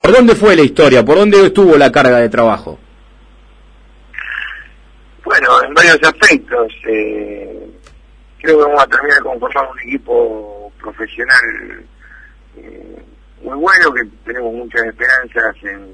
¿Por dónde fue la historia? ¿Por dónde estuvo la carga de trabajo? Bueno, en varios aspectos. Creo que vamos a terminar de conformar un equipo profesional muy bueno, que tenemos muchas esperanzas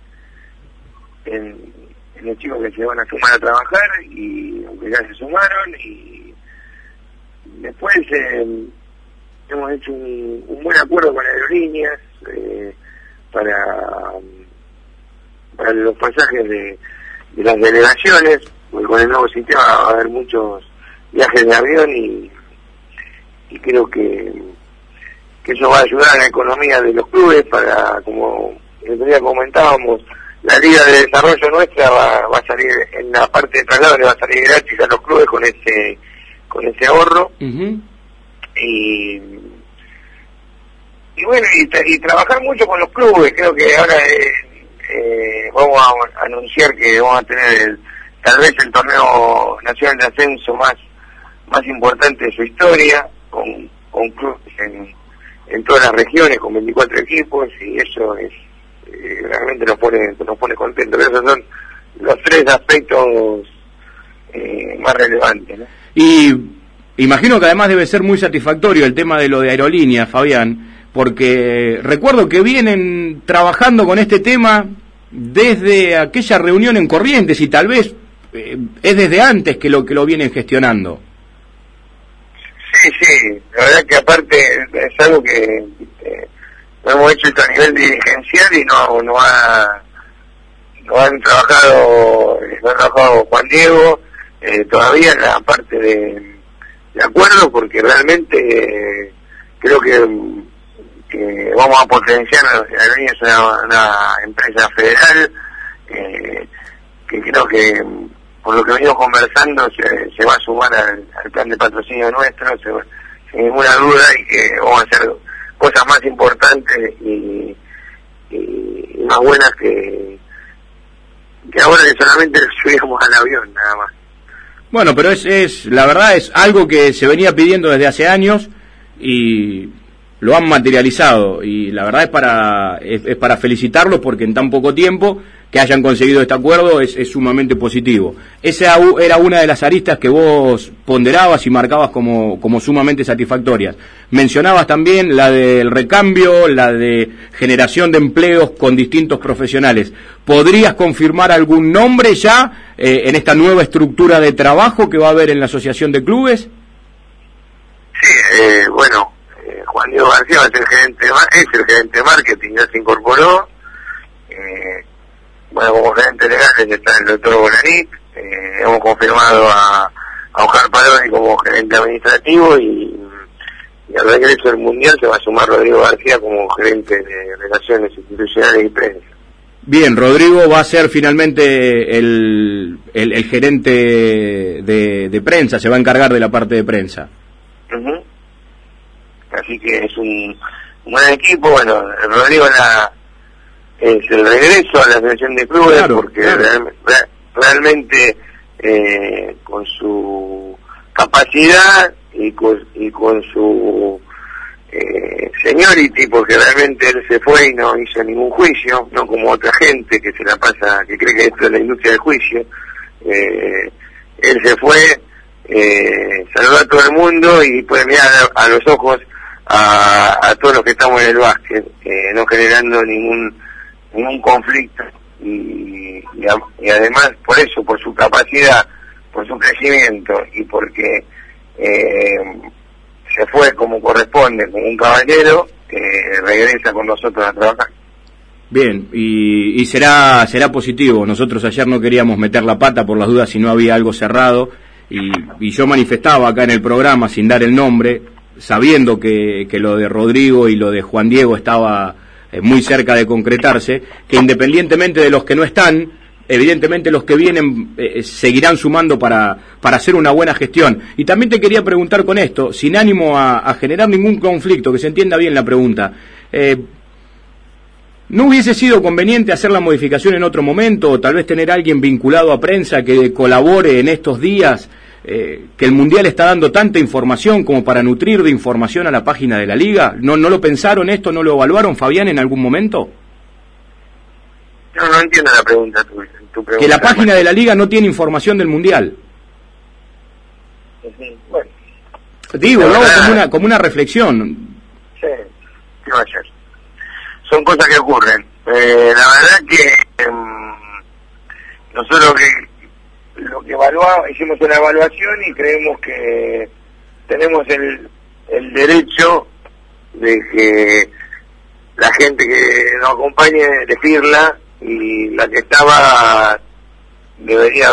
en los chicos que se van a sumar a trabajar, y aunque ya se sumaron, y después hemos hecho un buen acuerdo con Aerolíneas para los pasajes de las delegaciones, porque con el nuevo sistema va a haber muchos viajes de avión, y creo que eso va a ayudar a la economía de los clubes para, como el otro día comentábamos, la Liga de Desarrollo nuestra va a salir, en la parte de traslado le va a salir gratis a los clubes con ese ahorro. Uh-huh. Y bueno, y trabajar mucho con los clubes. Creo que ahora vamos a anunciar que vamos a tener tal vez el torneo nacional de ascenso más importante de su historia, con clubes en todas las regiones, con 24 equipos, y eso es realmente nos pone contentos. Pero esos son los tres aspectos más relevantes, ¿no? Y imagino que además debe ser muy satisfactorio el tema de lo de Aerolíneas, Fabián, porque recuerdo que vienen trabajando con este tema desde aquella reunión en Corrientes, y tal vez es desde antes que lo vienen gestionando. Sí, la verdad que aparte es algo que lo hemos hecho esto a nivel dirigencial, y no han trabajado Juan Diego todavía en la parte de acuerdo, porque realmente creo que vamos a potenciar. Aerolíneas es una empresa federal que creo que, por lo que venimos conversando, se va a sumar al plan de patrocinio nuestro, sin ninguna duda, y que vamos a hacer cosas más importantes y más buenas que ahora, que solamente subíamos al avión, nada más. Bueno, pero la verdad es algo que se venía pidiendo desde hace años, y lo han materializado, y la verdad es para felicitarlos, porque en tan poco tiempo que hayan conseguido este acuerdo es sumamente positivo. Esa era una de las aristas que vos ponderabas y marcabas como sumamente satisfactorias. Mencionabas también la del recambio, la de generación de empleos con distintos profesionales. ¿Podrías confirmar algún nombre ya en esta nueva estructura de trabajo que va a haber en la Asociación de Clubes? Sí, bueno, Juan Diego García es el gerente de marketing, ya se incorporó. Bueno, como gerente legal está el doctor Bolanit. Hemos confirmado a Oscar Paloni como gerente administrativo, y al regreso del Mundial se va a sumar Rodrigo García como gerente de Relaciones Institucionales y Prensa. Bien, Rodrigo va a ser finalmente el gerente de prensa, se va a encargar de la parte de prensa. Uh-huh. Así que es un buen equipo. Bueno, Rodrigo es el regreso a la Asociación de Clubes, claro, porque claro. Realmente con su capacidad y con su seniority, porque realmente él se fue y no hizo ningún juicio, no como otra gente que se la pasa, que cree que esto es la industria del juicio. Él se fue, saludó a todo el mundo y puede mirar a los ojos a todos los que estamos en el básquet, no generando ningún conflicto, y además por eso, por su capacidad, por su crecimiento, y porque se fue como corresponde, como un caballero, regresa con nosotros a trabajar. Bien, y será positivo. Nosotros ayer no queríamos meter la pata por las dudas si no había algo cerrado, y yo manifestaba acá en el programa, sin dar el nombre, sabiendo que lo de Rodrigo y lo de Juan Diego estaba muy cerca de concretarse, que independientemente de los que no están, evidentemente los que vienen seguirán sumando para hacer una buena gestión. Y también te quería preguntar con esto, sin ánimo a generar ningún conflicto, que se entienda bien la pregunta, ¿no hubiese sido conveniente hacer la modificación en otro momento, o tal vez tener a alguien vinculado a prensa que colabore en estos días, que el Mundial está dando tanta información como para nutrir de información a la página de la Liga? ¿No lo pensaron esto, no lo evaluaron, Fabián, en algún momento? No entiendo la pregunta tu pregunta. Que la página de la liga no tiene información del mundial. Bueno, digo, ¿no? Como una reflexión. Sí, ¿qué va a ser? Son cosas que ocurren. La verdad que nosotros lo que hicimos una evaluación y creemos que tenemos el derecho de que la gente que nos acompañe elegirla, y la que estaba debería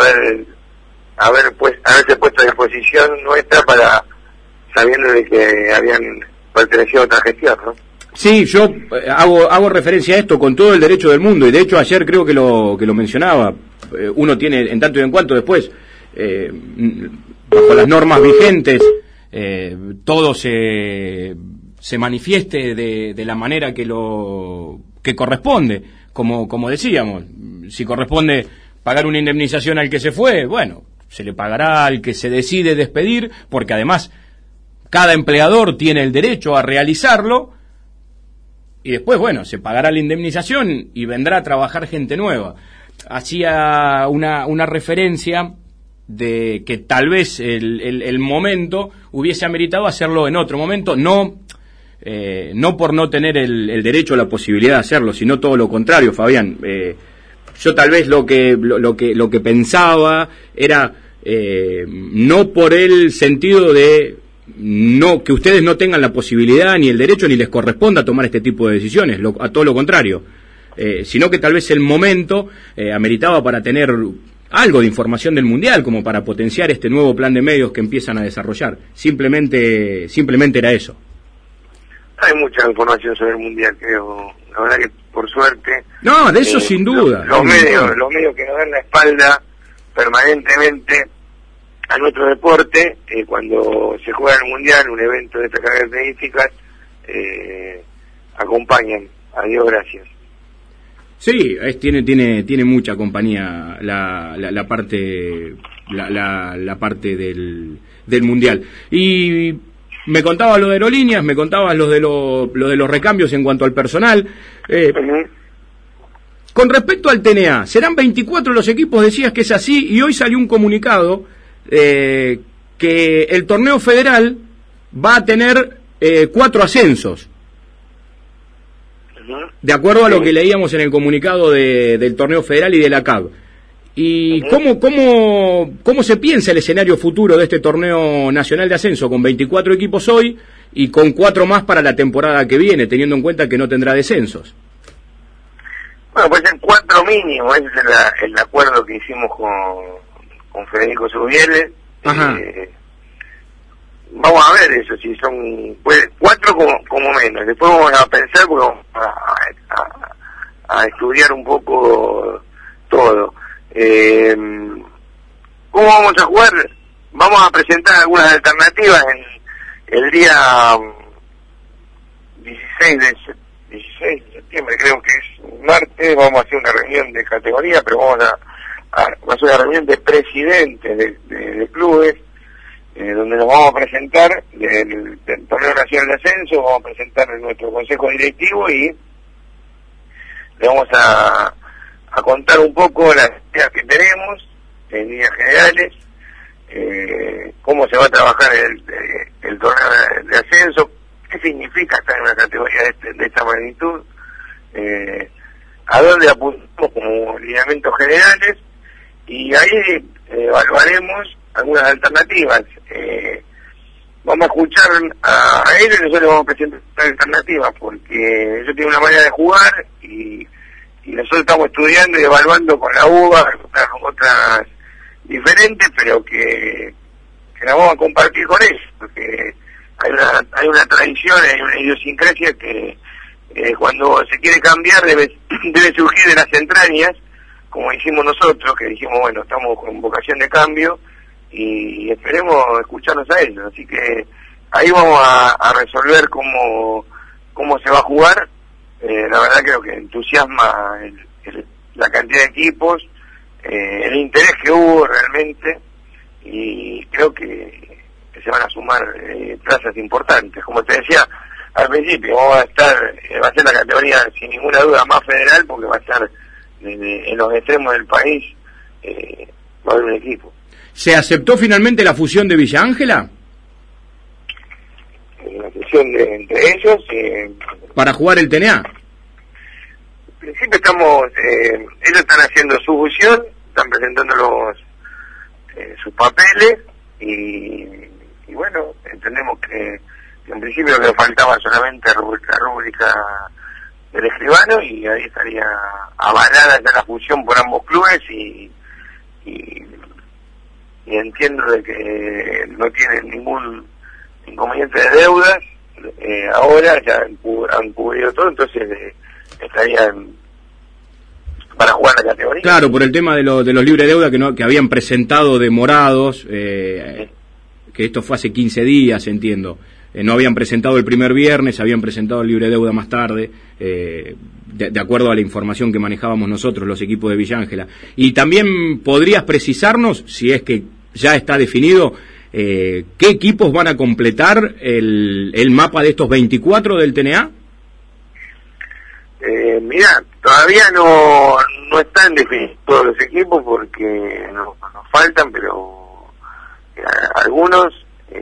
haberse puesto a disposición nuestra, para sabiendo de que habían pertenecido a otra gestión, ¿no? Sí, yo hago referencia a esto con todo el derecho del mundo, y de hecho ayer creo que lo mencionaba. Uno tiene, en tanto y en cuanto después, bajo las normas vigentes, todo se manifieste de la manera que corresponde, como decíamos. Si corresponde pagar una indemnización al que se fue, bueno, se le pagará al que se decide despedir, porque además cada empleador tiene el derecho a realizarlo, y después, bueno, se pagará la indemnización y vendrá a trabajar gente nueva. Hacía una referencia de que tal vez el momento hubiese ameritado hacerlo en otro momento, no por no tener el derecho o la posibilidad de hacerlo, sino todo lo contrario, Fabián. Yo tal vez lo que pensaba era no por el sentido de no que ustedes no tengan la posibilidad ni el derecho ni les corresponda tomar este tipo de decisiones, a todo lo contrario, sino que tal vez el momento ameritaba para tener algo de información del mundial, como para potenciar este nuevo plan de medios que empiezan a desarrollar. Simplemente era eso. Hay mucha información sobre el mundial, creo. La verdad que por suerte. No, de eso sin duda. Los medios que nos dan la espalda permanentemente a nuestro deporte, cuando se juega el mundial, un evento de estas características, acompañan. A Dios gracias. Sí, tiene mucha compañía la parte del mundial. Y me contabas lo de aerolíneas, me contabas lo de los recambios en cuanto al personal. Con respecto al TNA, serán 24 los equipos, decías que es así, y hoy salió un comunicado que el torneo federal va a tener 4 ascensos. De acuerdo a lo que leíamos en el comunicado del torneo federal y de la CAB. ¿Y cómo se piensa el escenario futuro de este torneo nacional de ascenso, con 24 equipos hoy y con 4 más para la temporada que viene, teniendo en cuenta que no tendrá descensos? Bueno, pues en 4 mínimo, ese es el acuerdo que hicimos con Federico Zubiele. Vamos a ver eso, si son 4 como menos. Después vamos a pensar, porque vamos a estudiar un poco todo. ¿Cómo vamos a jugar? Vamos a presentar algunas alternativas en el día 16 de septiembre, creo que es martes. Vamos a hacer una reunión de categoría, pero vamos a hacer una reunión de presidentes de clubes, donde nos vamos a presentar del torneo nacional de ascenso, vamos a presentar nuestro consejo directivo y le vamos a contar un poco las ideas que tenemos en líneas generales, cómo se va a trabajar el torneo de ascenso, qué significa estar en una categoría de esta magnitud, a dónde apuntamos como lineamientos generales, y ahí evaluaremos algunas alternativas. Vamos a escuchar a él y nosotros vamos a presentar alternativas, porque ellos tienen una manera de jugar y nosotros estamos estudiando y evaluando con la UBA otras diferentes, pero que la vamos a compartir con ellos, porque hay una tradición, hay una idiosincrasia que cuando se quiere cambiar debe surgir de las entrañas, como hicimos nosotros, que dijimos, bueno, estamos con vocación de cambio y esperemos escucharnos a ellos. Así que ahí vamos a resolver cómo se va a jugar. La verdad creo que entusiasma la cantidad de equipos, el interés que hubo realmente, y creo que se van a sumar plazas importantes. Como te decía al principio, va a ser la categoría sin ninguna duda más federal, porque va a estar en los extremos del país va a haber un equipo. ¿Se aceptó finalmente la fusión de Villa Ángela? La fusión entre ellos. ¿Para jugar el TNA? En principio ellos están haciendo su fusión, están presentando sus papeles y bueno, entendemos que en principio le faltaba solamente la rúbrica del escribano y ahí estaría avalada ya la fusión por ambos clubes y entiendo de que no tienen ningún inconveniente de deudas, ahora ya han cubrido todo, entonces estarían para jugar la categoría. Claro, por el tema de los libres de deuda que habían presentado demorados, que esto fue hace 15 días, entiendo. No habían presentado el primer viernes, habían presentado el libre de deuda más tarde, de acuerdo a la información que manejábamos nosotros, los equipos de Villa Ángela. Y también podrías precisarnos, si es que ya está definido, ¿qué equipos van a completar el mapa de estos 24 del TNA? Mirá, todavía no están definidos todos los equipos porque nos faltan, pero algunos,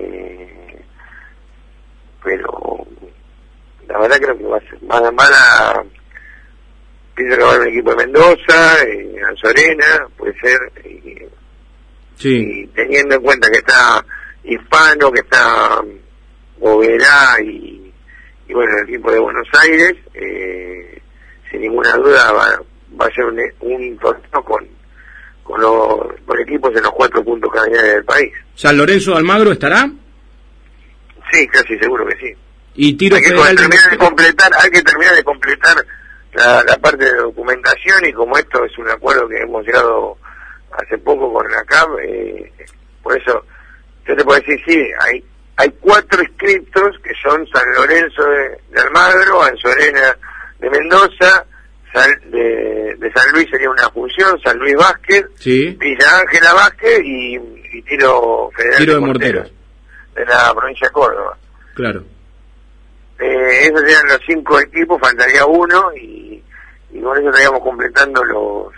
pero la verdad creo que va a ser pienso que va a haber un equipo de Mendoza, Anzorena, puede ser, sí. Y teniendo en cuenta que está Hispano, que está Boverá y bueno, el equipo de Buenos Aires, sin ninguna duda va a ser un torneo con equipos en los 4 puntos cardinales del país. ¿San Lorenzo de Almagro estará? Sí, casi seguro que sí. ¿Y Tiro Federal? Hay que terminar de completar la parte de documentación y como esto es un acuerdo que hemos llegado hace poco con la CAP, por eso yo te puedo decir, sí, hay 4 inscriptos que son San Lorenzo de Almagro, Anzorena de Mendoza, de San Luis sería una fusión, San Luis Vázquez, sí. Villa Ángela Vázquez y Tiro Federal de Morteros de la provincia de Córdoba. Claro. Esos serían los 5 equipos, faltaría uno y con eso estaríamos completando los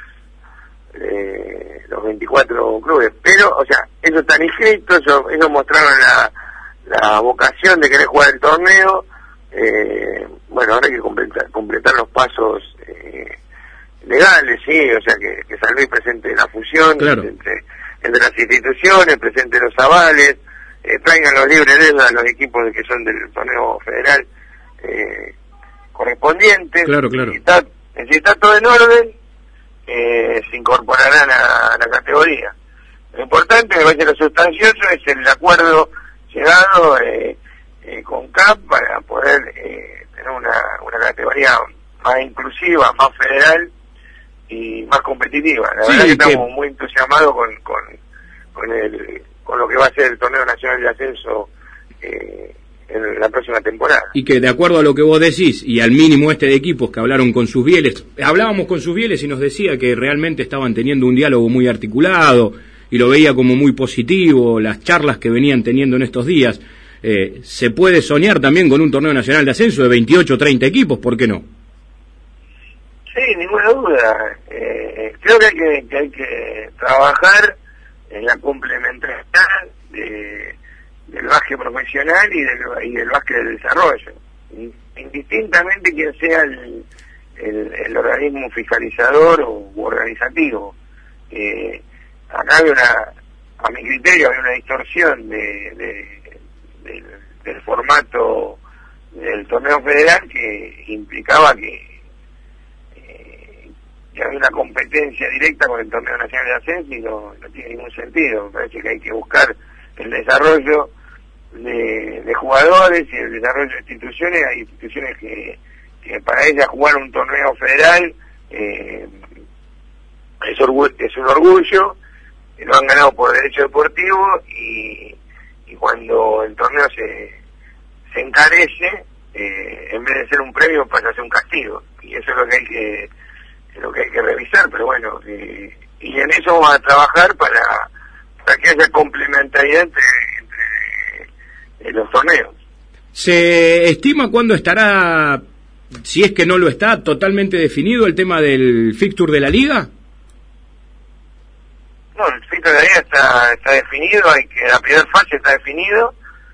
24 clubes. Pero, o sea, ellos están inscritos, ellos mostraron la vocación de querer jugar el torneo. Bueno, ahora hay que completar los pasos legales, sí, o sea, que San Luis presente la fusión, claro, entre las instituciones, presente los avales, traigan los libres de deuda a los equipos que son del torneo federal correspondientes. Claro, claro. Si está todo en orden, se incorporarán a la categoría. Lo importante, me parece lo sustancioso, es el acuerdo llegado con CAP para poder tener una categoría más inclusiva, más federal y más competitiva. La verdad que estamos muy entusiasmados con lo que va a ser el torneo nacional de ascenso en la próxima temporada. Y que de acuerdo a lo que vos decís y al mínimo de equipos que hablaron con sus bieles, hablábamos con sus bieles y nos decía que realmente estaban teniendo un diálogo muy articulado y lo veía como muy positivo, las charlas que venían teniendo en estos días. Se puede soñar también con un torneo nacional de ascenso de 28 o 30 equipos, ¿por qué no? Sí, ninguna duda. Creo que hay que trabajar en la complementariedad del básquet profesional y del básquet del desarrollo. Indistintamente quien sea el organismo fiscalizador o organizativo. Acá a mi criterio, había una distorsión del formato del torneo federal que implicaba que había una competencia directa con el torneo nacional de ascenso y no tiene ningún sentido. Me parece que hay que buscar el desarrollo de jugadores y el desarrollo de instituciones. Hay instituciones que para ellas jugar un torneo federal es un orgullo, lo han ganado por derecho deportivo y cuando el torneo se encarece, en vez de ser un premio pasa a ser un castigo, y eso es lo que hay que revisar. Pero bueno, y en eso vamos a trabajar para que haya complementariedad entre los torneos. ¿Se estima cuándo estará si es que no lo está, totalmente definido el tema del fixture de la liga? No, el fixture de la liga está definido, la primera fase está definido,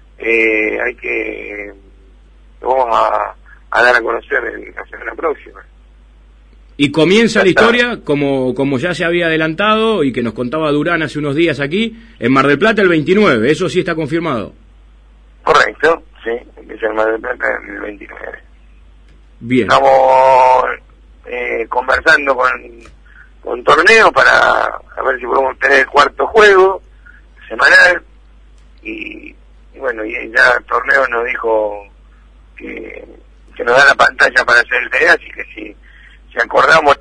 vamos a dar a conocer la semana próxima. Y comienza la historia, como ya se había adelantado y que nos contaba Durán hace unos días aquí, en Mar del Plata el 29, eso sí está confirmado. Correcto, sí, empieza en Mar del Plata el 29. Bien. Estamos conversando con Torneo para ver si podemos tener el cuarto juego semanal y bueno, y ya Torneo nos dijo que nos da la pantalla para hacer el TD, así que si acordamos.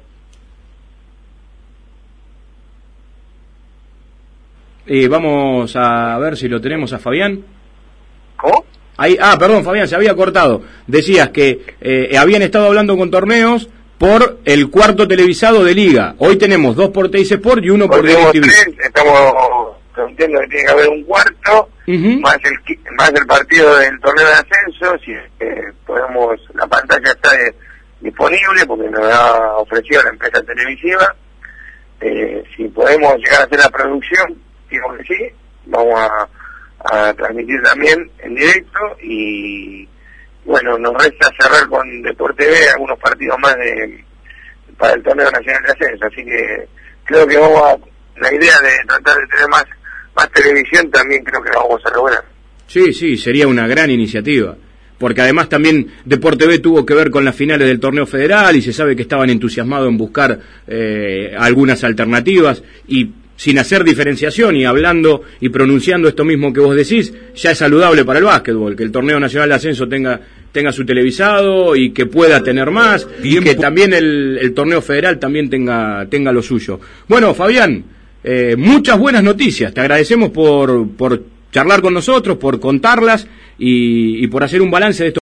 Vamos a ver si lo tenemos a Fabián. ¿Cómo? Ahí, perdón, Fabián, se había cortado. Decías que habían estado hablando con Torneos por el cuarto televisado de Liga. Hoy tenemos 2 por Teis Sport y 1 por DirecTV. Estamos entiendo que tiene que haber un cuarto, más el partido del torneo de ascenso, si podemos, la pantalla está disponible porque nos ha ofrecido la empresa televisiva, si podemos llegar a hacer la producción, digo que sí, vamos a transmitir también en directo y bueno, nos resta cerrar con Deporte TV algunos partidos más para el torneo nacional de ascenso, así que creo que la idea de tratar de tener más televisión también creo que la vamos a lograr. Sí, sería una gran iniciativa, porque además también Deporte TV tuvo que ver con las finales del torneo federal y se sabe que estaban entusiasmados en buscar algunas alternativas y sin hacer diferenciación y hablando y pronunciando esto mismo que vos decís, ya es saludable para el básquetbol, que el torneo nacional de ascenso tenga su televisado y que pueda tener más, y que también el torneo federal también tenga lo suyo. Bueno, Fabián, muchas buenas noticias, te agradecemos por charlar con nosotros, por contarlas y por hacer un balance de esto.